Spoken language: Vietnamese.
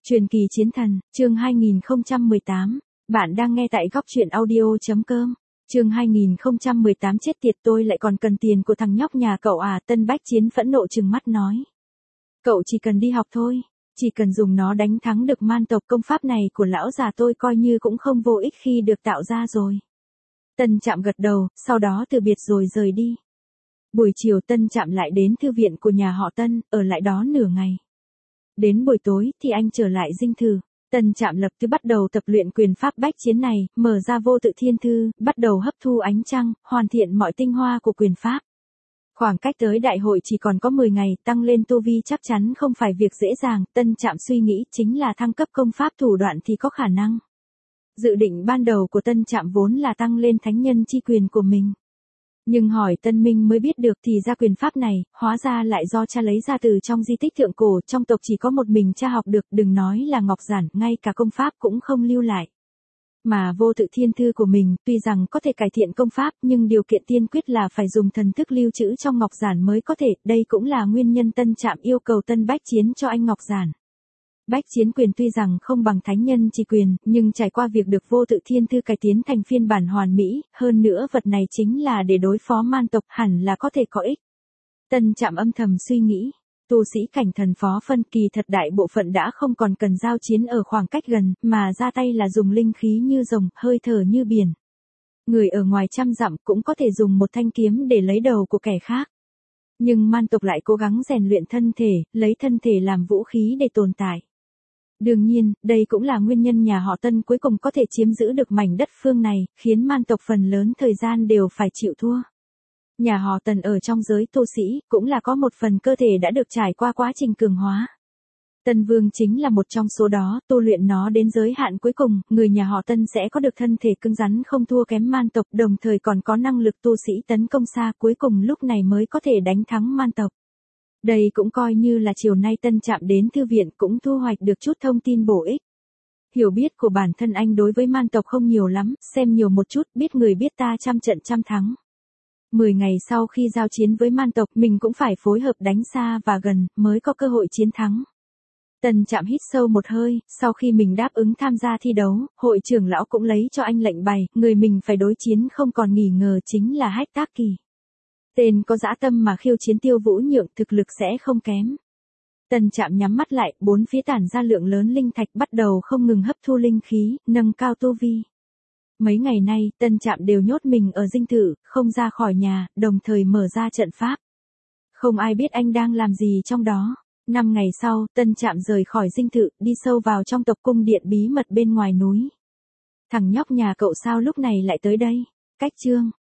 Truyền kỳ chiến thần, chương 2018. Bạn đang nghe tại góc truyện audio.com. Chương 2018 chết tiệt, tôi lại còn cần tiền của thằng nhóc nhà cậu à? Tân Bách Chiến phẫn nộ trừng mắt nói. Cậu chỉ cần đi học thôi, chỉ cần dùng nó đánh thắng được man tộc, công pháp này của lão già tôi coi như cũng không vô ích khi được tạo ra rồi. Tân Trạm gật đầu, sau đó từ biệt rồi rời đi. Buổi chiều Tân Trạm lại đến thư viện của nhà họ Tân, ở lại đó nửa ngày. Đến buổi tối thì anh trở lại dinh thự. Tân Trạm lập tức bắt đầu tập luyện quyền pháp bách chiến này, mở ra vô tự thiên thư, bắt đầu hấp thu ánh trăng, hoàn thiện mọi tinh hoa của quyền pháp. Khoảng cách tới đại hội chỉ còn có 10 ngày, tăng lên tu vi chắc chắn không phải việc dễ dàng. Tân Trạm suy nghĩ chính là thăng cấp công pháp thủ đoạn thì có khả năng. Dự định ban đầu của Tân Trạm vốn là tăng lên thánh nhân chi quyền của mình. Nhưng hỏi Tân Minh mới biết được thì ra quyền pháp này, hóa ra lại do cha lấy ra từ trong di tích thượng cổ, trong tộc chỉ có một mình cha học được, đừng nói là Ngọc Giản, ngay cả công pháp cũng không lưu lại. Mà vô tự thiên thư của mình, tuy rằng có thể cải thiện công pháp, nhưng điều kiện tiên quyết là phải dùng thần thức lưu trữ trong Ngọc Giản mới có thể, đây cũng là nguyên nhân Tân Trạm yêu cầu Tân Bách Chiến cho anh Ngọc Giản. Bách chiến quyền tuy rằng không bằng thánh nhân chi quyền, nhưng trải qua việc được vô tự thiên thư cải tiến thành phiên bản hoàn mỹ, hơn nữa vật này chính là để đối phó man tộc, hẳn là có thể có ích. Tân Trạm âm thầm suy nghĩ, tu sĩ cảnh thần phó phân kỳ thật đại bộ phận đã không còn cần giao chiến ở khoảng cách gần, mà ra tay là dùng linh khí như rồng, hơi thở như biển. Người ở ngoài trăm dặm cũng có thể dùng một thanh kiếm để lấy đầu của kẻ khác. Nhưng man tộc lại cố gắng rèn luyện thân thể, lấy thân thể làm vũ khí để tồn tại. Đương nhiên, đây cũng là nguyên nhân nhà họ Tân cuối cùng có thể chiếm giữ được mảnh đất phương này, khiến man tộc phần lớn thời gian đều phải chịu thua. Nhà họ Tần ở trong giới tu sĩ, cũng là có một phần cơ thể đã được trải qua quá trình cường hóa. Tân Vương chính là một trong số đó, tu luyện nó đến giới hạn cuối cùng, người nhà họ Tân sẽ có được thân thể cứng rắn không thua kém man tộc, đồng thời còn có năng lực tu sĩ tấn công xa, cuối cùng lúc này mới có thể đánh thắng man tộc. Đây cũng coi như là chiều nay Tân Trạm đến thư viện cũng thu hoạch được chút thông tin bổ ích. Hiểu biết của bản thân anh đối với man tộc không nhiều lắm, xem nhiều một chút, biết người biết ta, trăm trận trăm thắng. 10 ngày sau khi giao chiến với man tộc, mình cũng phải phối hợp đánh xa và gần, mới có cơ hội chiến thắng. Tân Trạm hít sâu một hơi, sau khi mình đáp ứng tham gia thi đấu, hội trưởng lão cũng lấy cho anh lệnh bày, người mình phải đối chiến không còn nghi ngờ chính là Hách Tác Kỳ. Tên có dã tâm mà khiêu chiến Tiêu Vũ Nhượng, thực lực sẽ không kém. Tân Trạm nhắm mắt lại, bốn phía tản ra lượng lớn linh thạch, bắt đầu không ngừng hấp thu linh khí, nâng cao tu vi. Mấy ngày nay, Tân Trạm đều nhốt mình ở dinh thự, không ra khỏi nhà, đồng thời mở ra trận pháp. Không ai biết anh đang làm gì trong đó. 5 ngày sau, Tân Trạm rời khỏi dinh thự, đi sâu vào trong tộc cung điện bí mật bên ngoài núi. Thằng nhóc nhà cậu sao lúc này lại tới đây? Cách chương